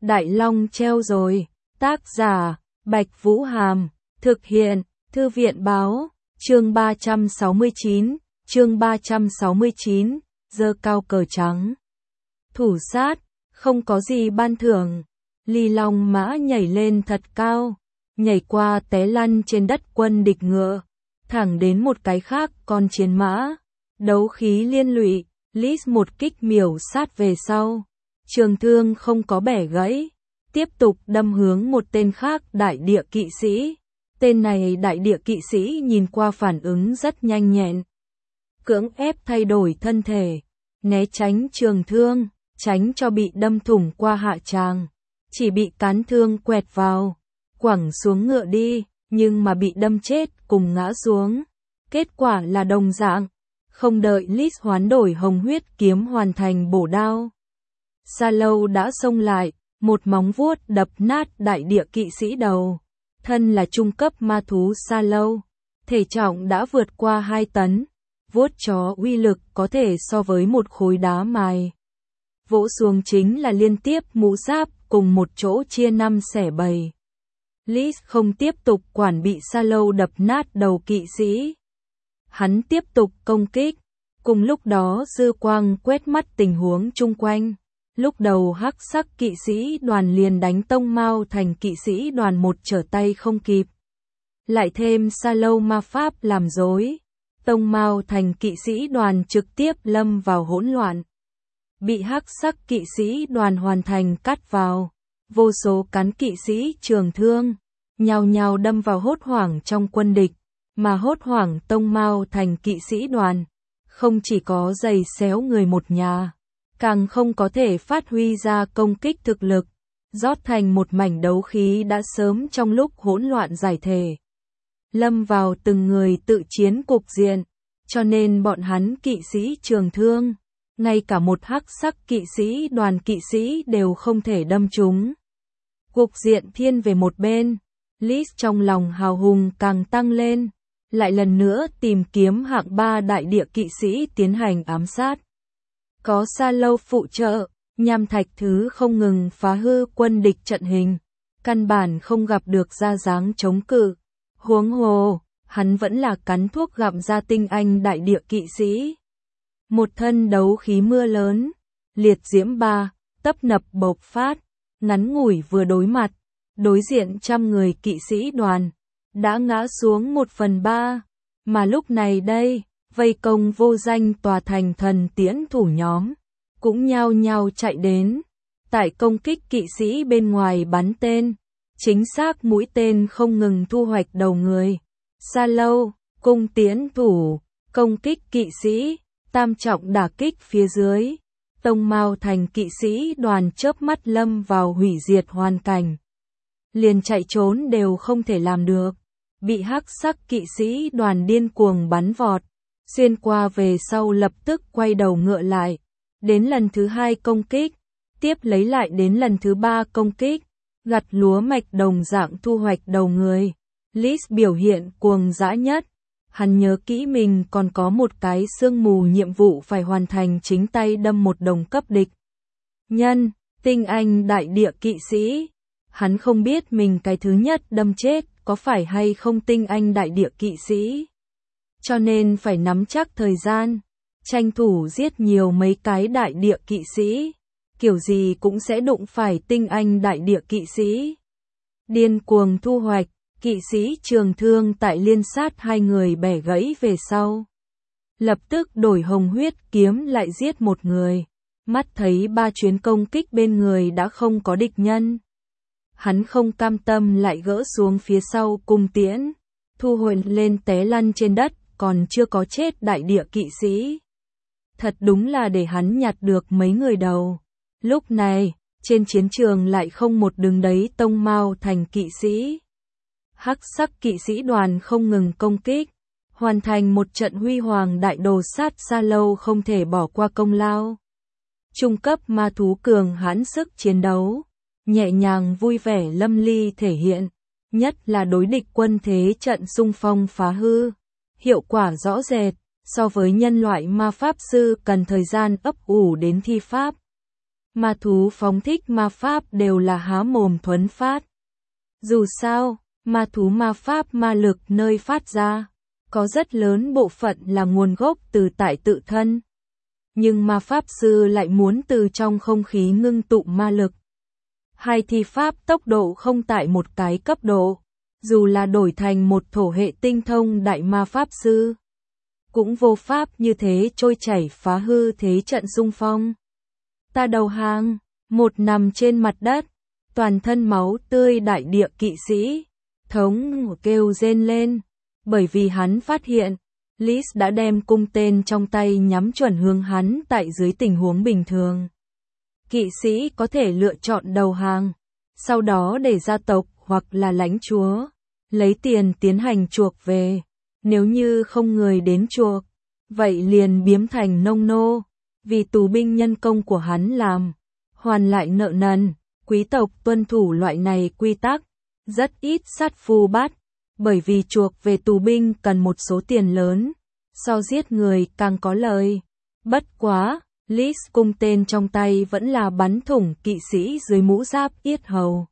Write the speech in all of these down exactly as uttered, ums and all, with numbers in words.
Đại Long treo rồi. Tác giả, Bạch Vũ Hàm. Thực hiện, Thư viện báo. Chương ba trăm sáu mươi chín. Chương ba trăm sáu mươi chín. Giơ cao cờ trắng. Thủ sát, không có gì ban thưởng. Ly Long mã nhảy lên thật cao, nhảy qua té lăn trên đất quân địch ngựa, thẳng đến một cái khác con chiến mã. Đấu khí liên lụy, Lis một kích miểu sát về sau. Trường thương không có bẻ gãy, tiếp tục đâm hướng một tên khác đại địa kỵ sĩ. Tên này đại địa kỵ sĩ nhìn qua phản ứng rất nhanh nhẹn. Cưỡng ép thay đổi thân thể, né tránh trường thương, tránh cho bị đâm thủng qua hạ tràng. Chỉ bị cán thương quẹt vào, quẳng xuống ngựa đi, nhưng mà bị đâm chết cùng ngã xuống. Kết quả là đồng dạng, không đợi Lis hoán đổi hồng huyết kiếm hoàn thành bổ đao. Sa Lâu đã xông lại, một móng vuốt đập nát đại địa kỵ sĩ đầu. Thân là trung cấp ma thú Sa Lâu, thể trọng đã vượt qua hai tấn, vuốt chó uy lực có thể so với một khối đá mài. Vỗ xuống chính là liên tiếp mũ giáp cùng một chỗ chia năm xẻ bảy. Lis không tiếp tục quản bị Sa Lâu đập nát đầu kỵ sĩ. Hắn tiếp tục công kích, cùng lúc đó dư quang quét mắt tình huống chung quanh. Lúc đầu hắc sắc kỵ sĩ đoàn liền đánh Tông Mao thành kỵ sĩ đoàn một trở tay không kịp. Lại thêm Sa Lâu ma pháp làm rối, Tông Mao thành kỵ sĩ đoàn trực tiếp lâm vào hỗn loạn. Bị hắc sắc kỵ sĩ đoàn hoàn thành cắt vào, vô số cán kỵ sĩ trường thương, nhào nhào đâm vào hốt hoảng trong quân địch, mà hốt hoảng Tông Mao thành kỵ sĩ đoàn, không chỉ có giày xéo người một nhà, càng không có thể phát huy ra công kích thực lực, rót thành một mảnh đấu khí đã sớm trong lúc hỗn loạn giải thể. Lâm vào từng người tự chiến cục diện, cho nên bọn hắn kỵ sĩ trường thương, ngay cả một hắc sắc kỵ sĩ đoàn kỵ sĩ đều không thể đâm trúng. Cục diện thiên về một bên, Lis trong lòng hào hùng càng tăng lên, lại lần nữa tìm kiếm hạng ba đại địa kỵ sĩ tiến hành ám sát. Có Sa Lâu phụ trợ, nham thạch thứ không ngừng phá hư quân địch trận hình, căn bản không gặp được ra dáng chống cự. Huống hồ, hắn vẫn là cắn thuốc gặm ra tinh anh đại địa kỵ sĩ. Một thân đấu khí mưa lớn, liệt diễm ba, tấp nập bộc phát, ngắn ngủi vừa đối mặt, đối diện trăm người kỵ sĩ đoàn, đã ngã xuống một phần ba, mà lúc này đây, vây công vô danh tòa thành thần tiễn thủ nhóm, cũng nhao nhao chạy đến, tại công kích kỵ sĩ bên ngoài bắn tên, chính xác mũi tên không ngừng thu hoạch đầu người. Sa Lâu, cung tiễn thủ, công kích kỵ sĩ, tam trọng đả kích phía dưới, Tông Mao thành kỵ sĩ đoàn chớp mắt lâm vào hủy diệt hoàn cảnh. Liền chạy trốn đều không thể làm được, bị hắc sắc kỵ sĩ đoàn điên cuồng bắn vọt, xuyên qua về sau lập tức quay đầu ngựa lại, đến lần thứ hai công kích, tiếp lấy lại đến lần thứ ba công kích, gặt lúa mạch đồng dạng thu hoạch đầu người. Lis biểu hiện cuồng dã nhất. Hắn nhớ kỹ mình còn có một cái sương mù nhiệm vụ phải hoàn thành, chính tay đâm một đồng cấp địch nhân, tinh anh đại địa kỵ sĩ. Hắn không biết mình cái thứ nhất đâm chết có phải hay không tinh anh đại địa kỵ sĩ. Cho nên phải nắm chắc thời gian, tranh thủ giết nhiều mấy cái đại địa kỵ sĩ. Kiểu gì cũng sẽ đụng phải tinh anh đại địa kỵ sĩ. Điên cuồng thu hoạch. Kỵ sĩ trường thương tại liên sát hai người bẻ gãy về sau. Lập tức đổi hồng huyết kiếm lại giết một người. Mắt thấy ba chuyến công kích bên người đã không có địch nhân. Hắn không cam tâm lại gỡ xuống phía sau cung tiễn. Thu hồi lên té lăn trên đất, còn chưa có chết đại địa kỵ sĩ. Thật đúng là để hắn nhặt được mấy người đầu. Lúc này, trên chiến trường lại không một đứng đấy Tông Mao thành kỵ sĩ. Hắc sắc kỵ sĩ đoàn không ngừng công kích, hoàn thành một trận huy hoàng đại đồ sát. Sa Lâu không thể bỏ qua công lao. Trung cấp ma thú cường hãn sức chiến đấu, nhẹ nhàng vui vẻ lâm ly thể hiện, nhất là đối địch quân thế trận xung phong phá hư, hiệu quả rõ rệt, so với nhân loại ma pháp sư cần thời gian ấp ủ đến thi pháp. Ma thú phóng thích ma pháp đều là há mồm thuấn phát. Dù sao, ma thú ma pháp ma lực nơi phát ra, có rất lớn bộ phận là nguồn gốc từ tại tự thân. Nhưng ma pháp sư lại muốn từ trong không khí ngưng tụ ma lực. Hai thi pháp tốc độ không tại một cái cấp độ, dù là đổi thành một thổ hệ tinh thông đại ma pháp sư, cũng vô pháp như thế trôi chảy phá hư thế trận xung phong. Ta đầu hàng, một nằm trên mặt đất, toàn thân máu tươi đại địa kỵ sĩ, thống kêu rên lên, bởi vì hắn phát hiện, Liz đã đem cung tên trong tay nhắm chuẩn hướng hắn tại dưới tình huống bình thường. Kỵ sĩ có thể lựa chọn đầu hàng, sau đó để gia tộc hoặc là lãnh chúa lấy tiền tiến hành chuộc về, nếu như không người đến chuộc, vậy liền biếm thành nông nô, vì tù binh nhân công của hắn làm, hoàn lại nợ nần. Quý tộc tuân thủ loại này quy tắc, rất ít sát phu bắt, bởi vì chuộc về tù binh cần một số tiền lớn, so giết người càng có lời. Bất quá, Liz cung tên trong tay vẫn là bắn thủng kỵ sĩ dưới mũ giáp yết hầu.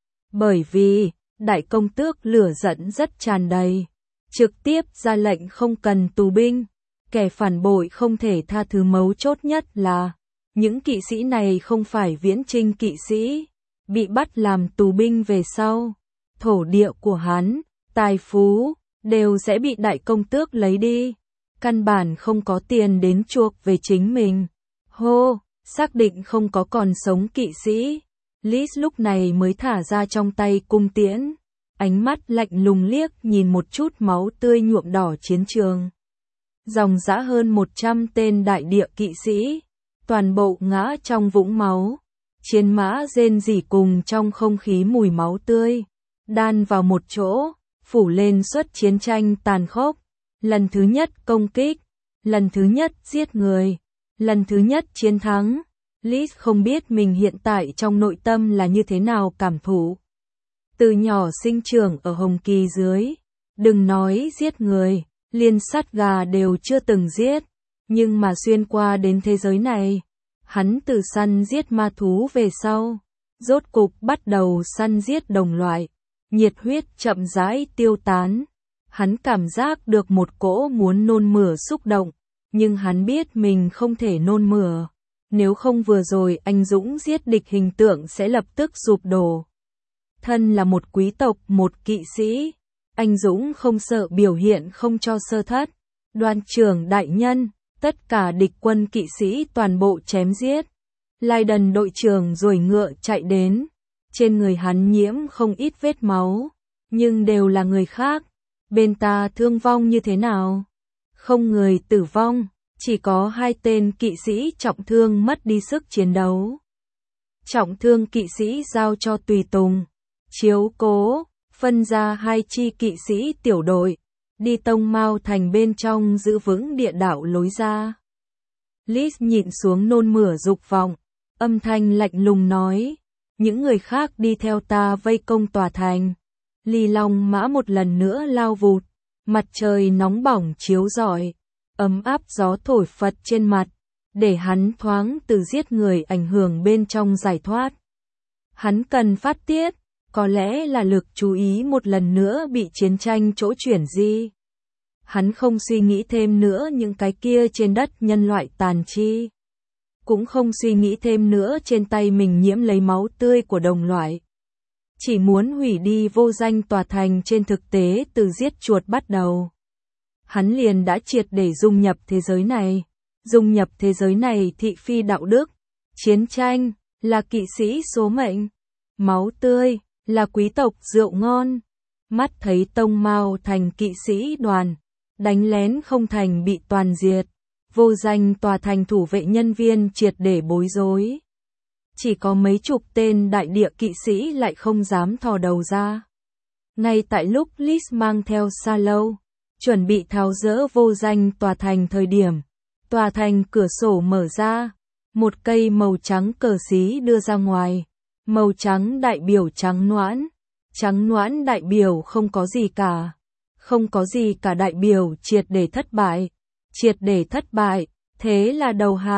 Bởi vì, đại công tước lửa giận rất tràn đầy, trực tiếp ra lệnh không cần tù binh, kẻ phản bội không thể tha thứ. Mấu chốt nhất là, những kỵ sĩ này không phải viễn trinh kỵ sĩ, bị bắt làm tù binh về sau, thổ địa của hắn, tài phú, đều sẽ bị đại công tước lấy đi, căn bản không có tiền đến chuộc về chính mình. Hô, xác định không có còn sống kỵ sĩ, Liz lúc này mới thả ra trong tay cung tiễn, ánh mắt lạnh lùng liếc nhìn một chút máu tươi nhuộm đỏ chiến trường. Dòng dã hơn một trăm tên đại địa kỵ sĩ, toàn bộ ngã trong vũng máu, chiến mã rên rỉ cùng trong không khí mùi máu tươi, đan vào một chỗ, phủ lên suất chiến tranh tàn khốc. Lần thứ nhất công kích, lần thứ nhất giết người, lần thứ nhất chiến thắng. Liz không biết mình hiện tại trong nội tâm là như thế nào cảm thụ. Từ nhỏ sinh trưởng ở Hồng Kỳ dưới, đừng nói giết người, liên sát gà đều chưa từng giết, nhưng mà xuyên qua đến thế giới này, hắn từ săn giết ma thú về sau, rốt cục bắt đầu săn giết đồng loại, nhiệt huyết chậm rãi tiêu tán. Hắn cảm giác được một cỗ muốn nôn mửa xúc động, nhưng hắn biết mình không thể nôn mửa, nếu không vừa rồi anh dũng giết địch hình tượng sẽ lập tức sụp đổ. Thân là một quý tộc, một kỵ sĩ, anh dũng không sợ biểu hiện không cho sơ thất. Đoàn trưởng đại nhân, tất cả địch quân kỵ sĩ toàn bộ chém giết. Lydon đội trưởng rồi ngựa chạy đến, trên người hắn nhiễm không ít vết máu, nhưng đều là người khác. Bên ta thương vong như thế nào? Không người tử vong, chỉ có hai tên kỵ sĩ trọng thương mất đi sức chiến đấu. Trọng thương kỵ sĩ giao cho tùy tùng, chiếu cố, phân ra hai chi kỵ sĩ tiểu đội, đi Tông Mao thành bên trong giữ vững địa đạo lối ra. Liz nhịn xuống nôn mửa dục vọng, âm thanh lạnh lùng nói, những người khác đi theo ta vây công tòa thành. Ly Long mã một lần nữa lao vụt, mặt trời nóng bỏng chiếu rọi, ấm áp gió thổi phật trên mặt, để hắn thoáng từ giết người ảnh hưởng bên trong giải thoát. Hắn cần phát tiết, có lẽ là lực chú ý một lần nữa bị chiến tranh chỗ chuyển di. Hắn không suy nghĩ thêm nữa những cái kia trên đất nhân loại tàn chi, cũng không suy nghĩ thêm nữa trên tay mình nhiễm lấy máu tươi của đồng loại. Chỉ muốn hủy đi vô danh tòa thành. Trên thực tế từ giết chuột bắt đầu, hắn liền đã triệt để dung nhập thế giới này. Dung nhập thế giới này thị phi đạo đức, chiến tranh là kỵ sĩ số mệnh, máu tươi là quý tộc rượu ngon. Mắt thấy Tông Mao thành kỵ sĩ đoàn đánh lén không thành bị toàn diệt, vô danh tòa thành thủ vệ nhân viên triệt để bối rối. Chỉ có mấy chục tên đại địa kỵ sĩ lại không dám thò đầu ra. Ngay tại lúc Liz mang theo Sa Lâu, chuẩn bị tháo dỡ vô danh tòa thành thời điểm, tòa thành cửa sổ mở ra, một cây màu trắng cờ xí đưa ra ngoài. Màu trắng đại biểu trắng noãn, trắng noãn đại biểu không có gì cả, không có gì cả đại biểu triệt để thất bại, triệt để thất bại, thế là đầu hàng.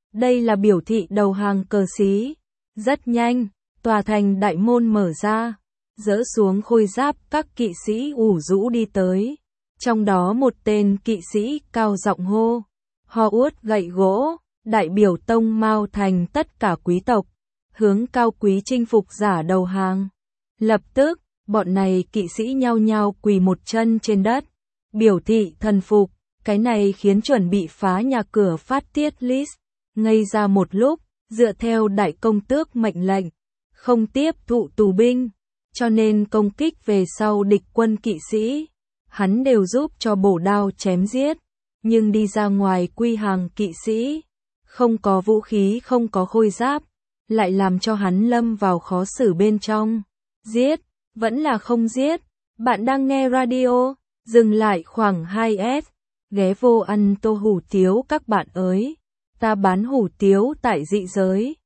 Đây là biểu thị đầu hàng cờ xí. Rất nhanh, tòa thành đại môn mở ra, dỡ xuống khôi giáp các kỵ sĩ ủ rũ đi tới. Trong đó một tên kỵ sĩ cao giọng hô, ho uốt gậy gỗ, đại biểu tông Mao thành tất cả quý tộc, hướng cao quý chinh phục giả đầu hàng. Lập tức, bọn này kỵ sĩ nhao nhao quỳ một chân trên đất, biểu thị thần phục. Cái này khiến chuẩn bị phá nhà cửa phát tiết list ngây ra một lúc, dựa theo đại công tước mệnh lệnh, không tiếp thụ tù binh, cho nên công kích về sau địch quân kỵ sĩ, hắn đều giúp cho bổ đao chém giết, nhưng đi ra ngoài quy hàng kỵ sĩ, không có vũ khí không có khôi giáp, lại làm cho hắn lâm vào khó xử bên trong. Giết, vẫn là không giết, bạn đang nghe radio, dừng lại khoảng hai s, ghé vô ăn tô hủ tiếu các bạn ơi, ta bán hủ tiếu tại dị giới.